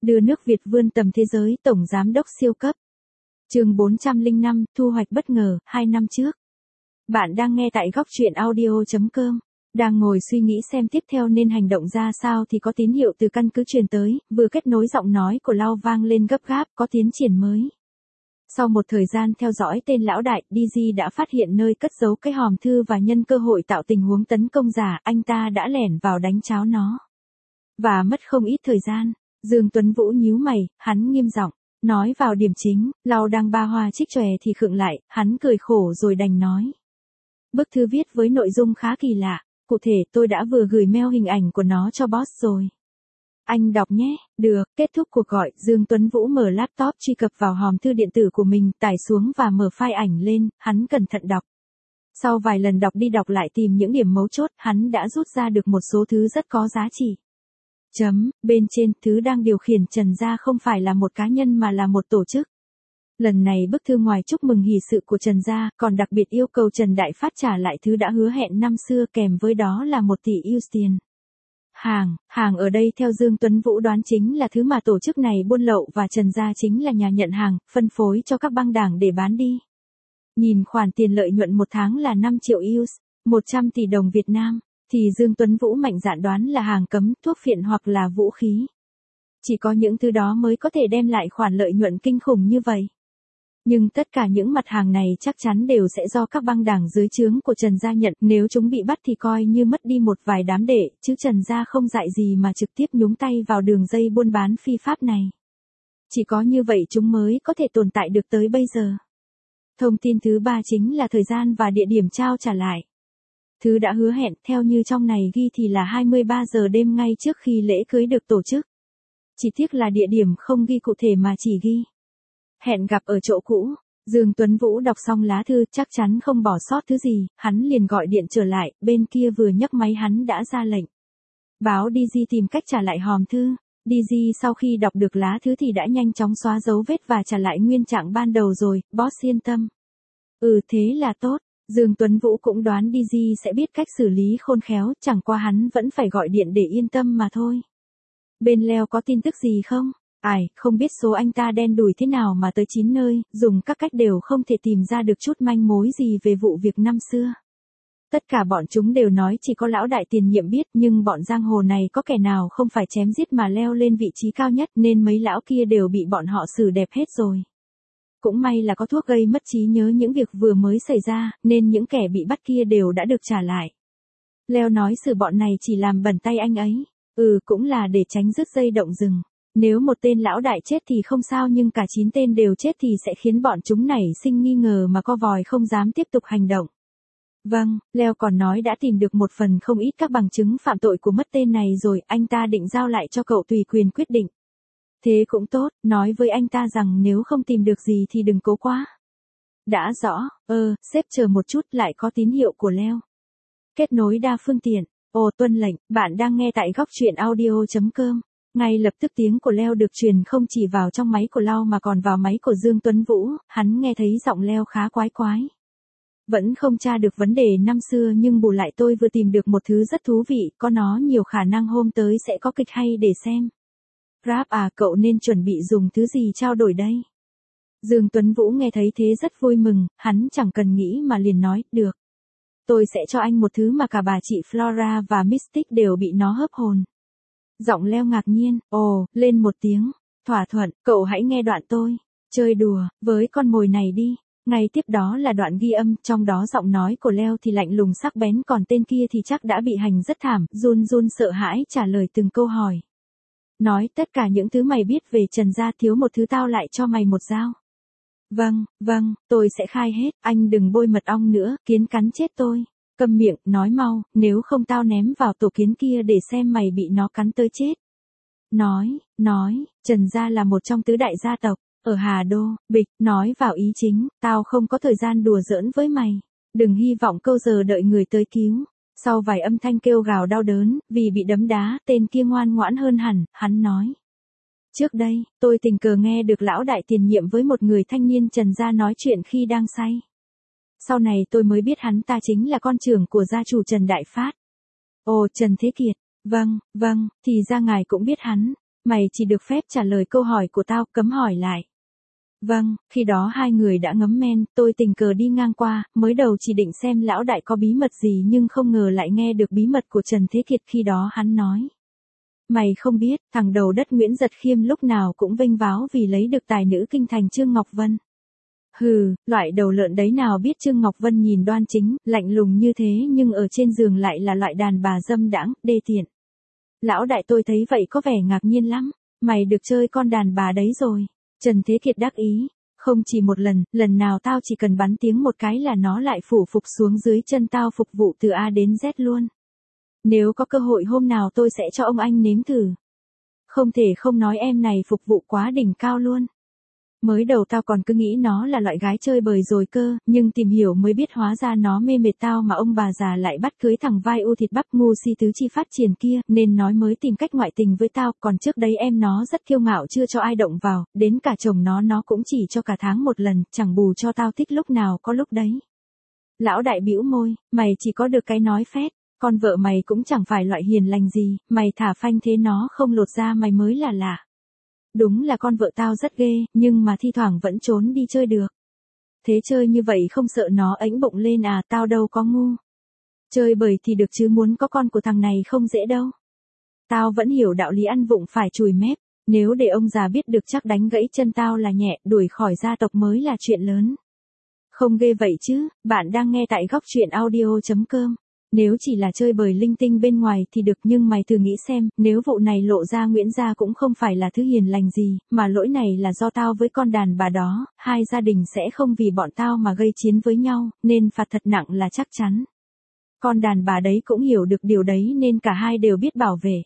Đưa nước Việt vươn tầm thế giới, tổng giám đốc siêu cấp. Chương 405, thu hoạch bất ngờ, 2 năm trước. Bạn đang nghe tại góc truyện audio.com. Đang ngồi suy nghĩ xem tiếp theo nên hành động ra sao thì có tín hiệu từ căn cứ truyền tới, vừa kết nối giọng nói của Lau vang lên gấp gáp, có tiến triển mới. Sau một thời gian theo dõi tên lão đại, DG đã phát hiện nơi cất giấu cái hòm thư và nhân cơ hội tạo tình huống tấn công giả, anh ta đã lẻn vào đánh cháo nó. Và mất không ít thời gian. Dương Tuấn Vũ nhíu mày, hắn nghiêm giọng nói vào điểm chính. Lau đang ba hoa trích chòe thì khựng lại, hắn cười khổ rồi đành nói. Bức thư viết với nội dung khá kỳ lạ, cụ thể tôi đã vừa gửi mail hình ảnh của nó cho boss rồi. Anh đọc nhé. Được. Kết thúc cuộc gọi, Dương Tuấn Vũ mở laptop truy cập vào hòm thư điện tử của mình, tải xuống và mở file ảnh lên, hắn cẩn thận đọc. Sau vài lần đọc đi đọc lại tìm những điểm mấu chốt, hắn đã rút ra được một số thứ rất có giá trị. Bên trên, thứ đang điều khiển Trần Gia không phải là một cá nhân mà là một tổ chức. Lần này bức thư ngoài chúc mừng hỷ sự của Trần Gia, còn đặc biệt yêu cầu Trần Đại Phát trả lại thứ đã hứa hẹn năm xưa, kèm với đó là 1 tỷ US tiền. Hàng ở đây theo Dương Tuấn Vũ đoán chính là thứ mà tổ chức này buôn lậu và Trần Gia chính là nhà nhận hàng, phân phối cho các băng đảng để bán đi. Nhìn khoản tiền lợi nhuận một tháng là 5 triệu US, 100 tỷ đồng Việt Nam. Thì Dương Tuấn Vũ mạnh dạn đoán là hàng cấm, thuốc phiện hoặc là vũ khí. Chỉ có những thứ đó mới có thể đem lại khoản lợi nhuận kinh khủng như vậy. Nhưng tất cả những mặt hàng này chắc chắn đều sẽ do các băng đảng dưới trướng của Trần Gia nhận, nếu chúng bị bắt thì coi như mất đi một vài đám đệ, chứ Trần Gia không dại gì mà trực tiếp nhúng tay vào đường dây buôn bán phi pháp này. Chỉ có như vậy chúng mới có thể tồn tại được tới bây giờ. Thông tin thứ ba chính là thời gian và địa điểm trao trả lại. Thứ đã hứa hẹn, theo như trong này ghi thì là 23 giờ đêm ngay trước khi lễ cưới được tổ chức. Chỉ tiếc là địa điểm không ghi cụ thể mà chỉ ghi hẹn gặp ở chỗ cũ. Dương Tuấn Vũ đọc xong lá thư, chắc chắn không bỏ sót thứ gì, hắn liền gọi điện trở lại, bên kia vừa nhấc máy hắn đã ra lệnh. Báo DG tìm cách trả lại hòm thư. DG sau khi đọc được lá thư thì đã nhanh chóng xóa dấu vết và trả lại nguyên trạng ban đầu rồi, boss yên tâm. Thế là tốt. Dương Tuấn Vũ cũng đoán DG sẽ biết cách xử lý khôn khéo, chẳng qua hắn vẫn phải gọi điện để yên tâm mà thôi. Bên Leo có tin tức gì không? Không biết số anh ta đen đủi thế nào mà tới 9 nơi, dùng các cách đều không thể tìm ra được chút manh mối gì về vụ việc năm xưa. Tất cả bọn chúng đều nói chỉ có lão đại tiền nhiệm biết, nhưng bọn giang hồ này có kẻ nào không phải chém giết mà leo lên vị trí cao nhất, nên mấy lão kia đều bị bọn họ xử đẹp hết rồi. Cũng may là có thuốc gây mất trí nhớ những việc vừa mới xảy ra, nên những kẻ bị bắt kia đều đã được trả lại. Leo nói xử bọn này chỉ làm bẩn tay anh ấy. Cũng là để tránh rứt dây động rừng. Nếu một tên lão đại chết thì không sao, nhưng cả 9 tên đều chết thì sẽ khiến bọn chúng nảy sinh nghi ngờ mà co vòi không dám tiếp tục hành động. Vâng, Leo còn nói đã tìm được một phần không ít các bằng chứng phạm tội của mất tên này rồi, anh ta định giao lại cho cậu tùy quyền quyết định. Thế cũng tốt, nói với anh ta rằng nếu không tìm được gì thì đừng cố quá. Đã rõ. Sếp chờ một chút, lại có tín hiệu của Leo. Kết nối đa phương tiện. Tuân lệnh, bạn đang nghe tại góc truyện audio.com. Ngay lập tức tiếng của Leo được truyền không chỉ vào trong máy của Lau mà còn vào máy của Dương Tuấn Vũ, hắn nghe thấy giọng Leo khá quái quái. Vẫn không tra được vấn đề năm xưa nhưng bù lại tôi vừa tìm được một thứ rất thú vị, có nó nhiều khả năng hôm tới sẽ có kịch hay để xem. Rap cậu nên chuẩn bị dùng thứ gì trao đổi đây? Dương Tuấn Vũ nghe thấy thế rất vui mừng, hắn chẳng cần nghĩ mà liền nói, được. Tôi sẽ cho anh một thứ mà cả bà chị Flora và Mystic đều bị nó hớp hồn. Giọng Leo ngạc nhiên, lên một tiếng. Thỏa thuận, cậu hãy nghe đoạn tôi chơi đùa với con mồi này đi. Ngay tiếp đó là đoạn ghi âm, trong đó giọng nói của Leo thì lạnh lùng sắc bén, còn tên kia thì chắc đã bị hành rất thảm, run run sợ hãi trả lời từng câu hỏi. Nói tất cả những thứ mày biết về Trần Gia, thiếu một thứ tao lại cho mày một dao. Vâng, tôi sẽ khai hết, anh đừng bôi mật ong nữa, kiến cắn chết tôi. Câm miệng, nói mau, nếu không tao ném vào tổ kiến kia để xem mày bị nó cắn tới chết. Nói, Trần Gia là một trong tứ đại gia tộc, ở Hà Đô, bịch, nói vào ý chính, tao không có thời gian đùa giỡn với mày. Đừng hy vọng câu giờ đợi người tới cứu. Sau vài âm thanh kêu gào đau đớn, vì bị đấm đá, tên kia ngoan ngoãn hơn hẳn, hắn nói. Trước đây, tôi tình cờ nghe được lão đại tiền nhiệm với một người thanh niên Trần Gia nói chuyện khi đang say. Sau này tôi mới biết hắn ta chính là con trưởng của gia chủ Trần Đại Phát. Trần Thế Kiệt. Vâng, thì ra ngài cũng biết hắn. Mày chỉ được phép trả lời câu hỏi của tao, cấm hỏi lại. Vâng, khi đó hai người đã ngấm men, tôi tình cờ đi ngang qua, mới đầu chỉ định xem lão đại có bí mật gì nhưng không ngờ lại nghe được bí mật của Trần Thế Kiệt khi đó hắn nói. Mày không biết, thằng đầu đất Nguyễn Giật Khiêm lúc nào cũng vênh váo vì lấy được tài nữ kinh thành Trương Ngọc Vân. Hừ, loại đầu lợn đấy nào biết Trương Ngọc Vân nhìn đoan chính, lạnh lùng như thế nhưng ở trên giường lại là loại đàn bà dâm đãng, đê tiện. Lão đại tôi thấy vậy có vẻ ngạc nhiên lắm, mày được chơi con đàn bà đấy rồi. Trần Thế Kiệt đắc ý, không chỉ một lần, lần nào tao chỉ cần bắn tiếng một cái là nó lại phủ phục xuống dưới chân tao phục vụ từ A đến Z luôn. Nếu có cơ hội hôm nào tôi sẽ cho ông anh nếm thử. Không thể không nói em này phục vụ quá đỉnh cao luôn. Mới đầu tao còn cứ nghĩ nó là loại gái chơi bời rồi cơ, nhưng tìm hiểu mới biết hóa ra nó mê mệt tao mà ông bà già lại bắt cưới thằng vai u thịt bắp ngu si tứ chi phát triển kia, nên nói mới tìm cách ngoại tình với tao, còn trước đấy em nó rất kiêu ngạo chưa cho ai động vào, đến cả chồng nó cũng chỉ cho cả tháng một lần, chẳng bù cho tao thích lúc nào có lúc đấy. Lão đại bĩu môi, mày chỉ có được cái nói phét, con vợ mày cũng chẳng phải loại hiền lành gì, mày thả phanh thế nó không lột ra mày mới là lạ. Đúng là con vợ tao rất ghê, nhưng mà thi thoảng vẫn trốn đi chơi được. Thế chơi như vậy không sợ nó ếnh bụng lên à, tao đâu có ngu. Chơi bời thì được chứ muốn có con của thằng này không dễ đâu. Tao vẫn hiểu đạo lý ăn vụng phải chùi mép, nếu để ông già biết được chắc đánh gãy chân tao là nhẹ, đuổi khỏi gia tộc mới là chuyện lớn. Không ghê vậy chứ, bạn đang nghe tại góc truyện audio.com. Nếu chỉ là chơi bời linh tinh bên ngoài thì được nhưng mày thử nghĩ xem, nếu vụ này lộ ra Nguyễn gia cũng không phải là thứ hiền lành gì, mà lỗi này là do tao với con đàn bà đó, hai gia đình sẽ không vì bọn tao mà gây chiến với nhau, nên phạt thật nặng là chắc chắn. Con đàn bà đấy cũng hiểu được điều đấy nên cả hai đều biết bảo vệ.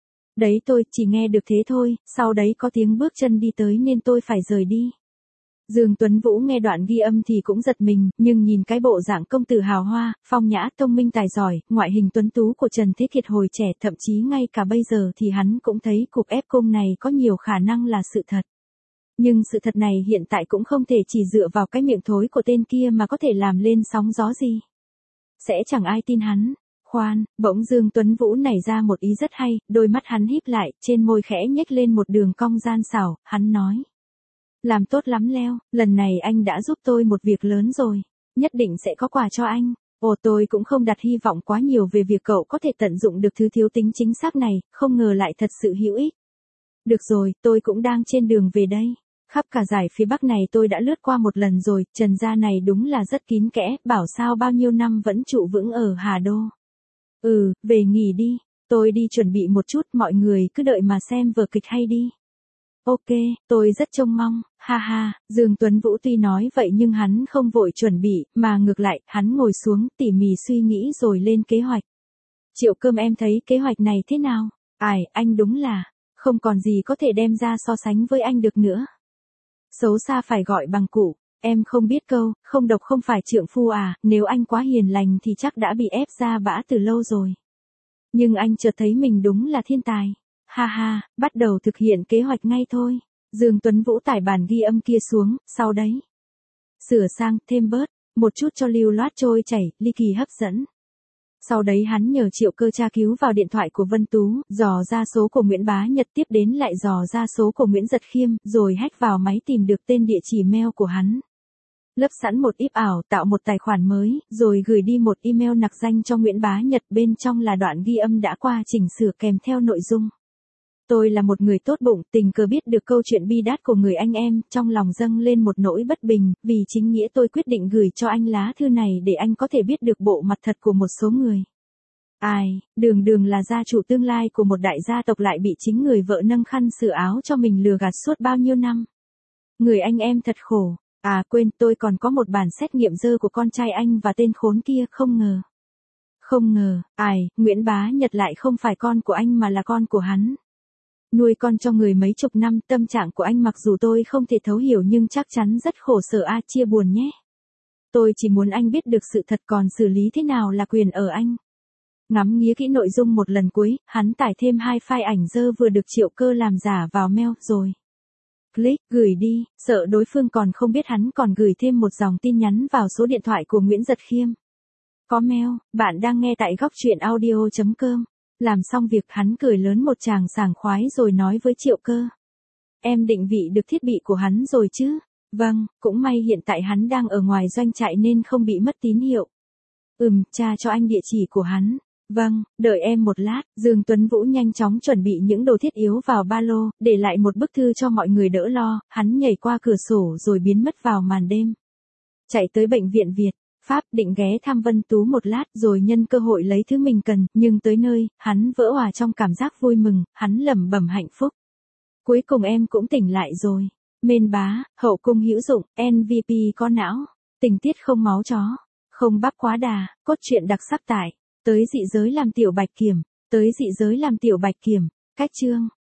Đấy tôi chỉ nghe được thế thôi, sau đấy có tiếng bước chân đi tới nên tôi phải rời đi. Dương Tuấn Vũ nghe đoạn ghi âm thì cũng giật mình, nhưng nhìn cái bộ dạng công tử hào hoa, phong nhã, thông minh tài giỏi, ngoại hình tuấn tú của Trần Thế Kiệt hồi trẻ, thậm chí ngay cả bây giờ thì hắn cũng thấy cuộc ép cung này có nhiều khả năng là sự thật. Nhưng sự thật này hiện tại cũng không thể chỉ dựa vào cái miệng thối của tên kia mà có thể làm lên sóng gió gì. Sẽ chẳng ai tin hắn. Khoan, bỗng Dương Tuấn Vũ nảy ra một ý rất hay, đôi mắt hắn híp lại, trên môi khẽ nhếch lên một đường cong gian xảo, hắn nói. Làm tốt lắm Leo, lần này anh đã giúp tôi một việc lớn rồi, nhất định sẽ có quà cho anh. Ồ tôi cũng không đặt hy vọng quá nhiều về việc cậu có thể tận dụng được thứ thiếu tính chính xác này, không ngờ lại thật sự hữu ích. Được rồi, tôi cũng đang trên đường về đây. Khắp cả dải phía Bắc này tôi đã lướt qua một lần rồi, Trần gia này đúng là rất kín kẽ, bảo sao bao nhiêu năm vẫn trụ vững ở Hà Đô. Về nghỉ đi, tôi đi chuẩn bị một chút, mọi người cứ đợi mà xem vở kịch hay đi. Ok, tôi rất trông mong, ha ha, Dương Tuấn Vũ tuy nói vậy nhưng hắn không vội chuẩn bị, mà ngược lại, hắn ngồi xuống tỉ mỉ suy nghĩ rồi lên kế hoạch. Triệu Cơm em thấy kế hoạch này thế nào? Ai, anh đúng là, không còn gì có thể đem ra so sánh với anh được nữa. Xấu xa phải gọi bằng cụ, em không biết câu, không độc không phải trượng phu à, nếu anh quá hiền lành thì chắc đã bị ép ra bã từ lâu rồi. Nhưng anh chợt thấy mình đúng là thiên tài. Ha ha, bắt đầu thực hiện kế hoạch ngay thôi. Dương Tuấn Vũ tải bản ghi âm kia xuống, sau đấy. Sửa sang, thêm bớt, một chút cho lưu loát trôi chảy, ly kỳ hấp dẫn. Sau đấy hắn nhờ Triệu Cơ tra cứu vào điện thoại của Vân Tú, dò ra số của Nguyễn Bá Nhật, tiếp đến lại dò ra số của Nguyễn Giật Khiêm, rồi hack vào máy tìm được tên địa chỉ mail của hắn. Lấp sẵn một íp ảo, tạo một tài khoản mới, rồi gửi đi một email nặc danh cho Nguyễn Bá Nhật, bên trong là đoạn ghi âm đã qua chỉnh sửa kèm theo nội dung. Tôi là một người tốt bụng, tình cờ biết được câu chuyện bi đát của người anh em, trong lòng dâng lên một nỗi bất bình, vì chính nghĩa tôi quyết định gửi cho anh lá thư này để anh có thể biết được bộ mặt thật của một số người. Ai, đường là gia chủ tương lai của một đại gia tộc lại bị chính người vợ nâng khăn sửa áo cho mình lừa gạt suốt bao nhiêu năm. Người anh em thật khổ. À quên, tôi còn có một bản xét nghiệm dơ của con trai anh và tên khốn kia, không ngờ, Nguyễn Bá Nhật lại không phải con của anh mà là con của hắn. Nuôi con cho người mấy chục năm, tâm trạng của anh mặc dù tôi không thể thấu hiểu nhưng chắc chắn rất khổ sở chia buồn nhé. Tôi chỉ muốn anh biết được sự thật, còn xử lý thế nào là quyền ở anh. Ngắm nghía kỹ nội dung một lần cuối, hắn tải thêm 2 file ảnh dơ vừa được Triệu Cơ làm giả vào mail rồi. Click, gửi đi, sợ đối phương còn không biết hắn còn gửi thêm một dòng tin nhắn vào số điện thoại của Nguyễn Giật Khiêm. Có mail, bạn đang nghe tại góc truyện audio.com. Làm xong việc hắn cười lớn một tràng sảng khoái rồi nói với Triệu Cơ. Em định vị được thiết bị của hắn rồi chứ? Vâng, cũng may hiện tại hắn đang ở ngoài doanh trại nên không bị mất tín hiệu. Tra cho anh địa chỉ của hắn. Vâng, đợi em một lát. Dương Tuấn Vũ nhanh chóng chuẩn bị những đồ thiết yếu vào ba lô, để lại một bức thư cho mọi người đỡ lo, hắn nhảy qua cửa sổ rồi biến mất vào màn đêm. Chạy tới bệnh viện Việt Pháp, định ghé thăm Vân Tú một lát rồi nhân cơ hội lấy thứ mình cần, nhưng tới nơi, hắn vỡ òa trong cảm giác vui mừng, hắn lẩm bẩm hạnh phúc. Cuối cùng em cũng tỉnh lại rồi. Mên bá, hậu cung hữu dụng, MVP có não, tình tiết không máu chó, không bắp quá đà, cốt truyện đặc sắc tại. Tới dị giới làm tiểu bạch kiểm, tới dị giới làm tiểu bạch kiểm, cách chương.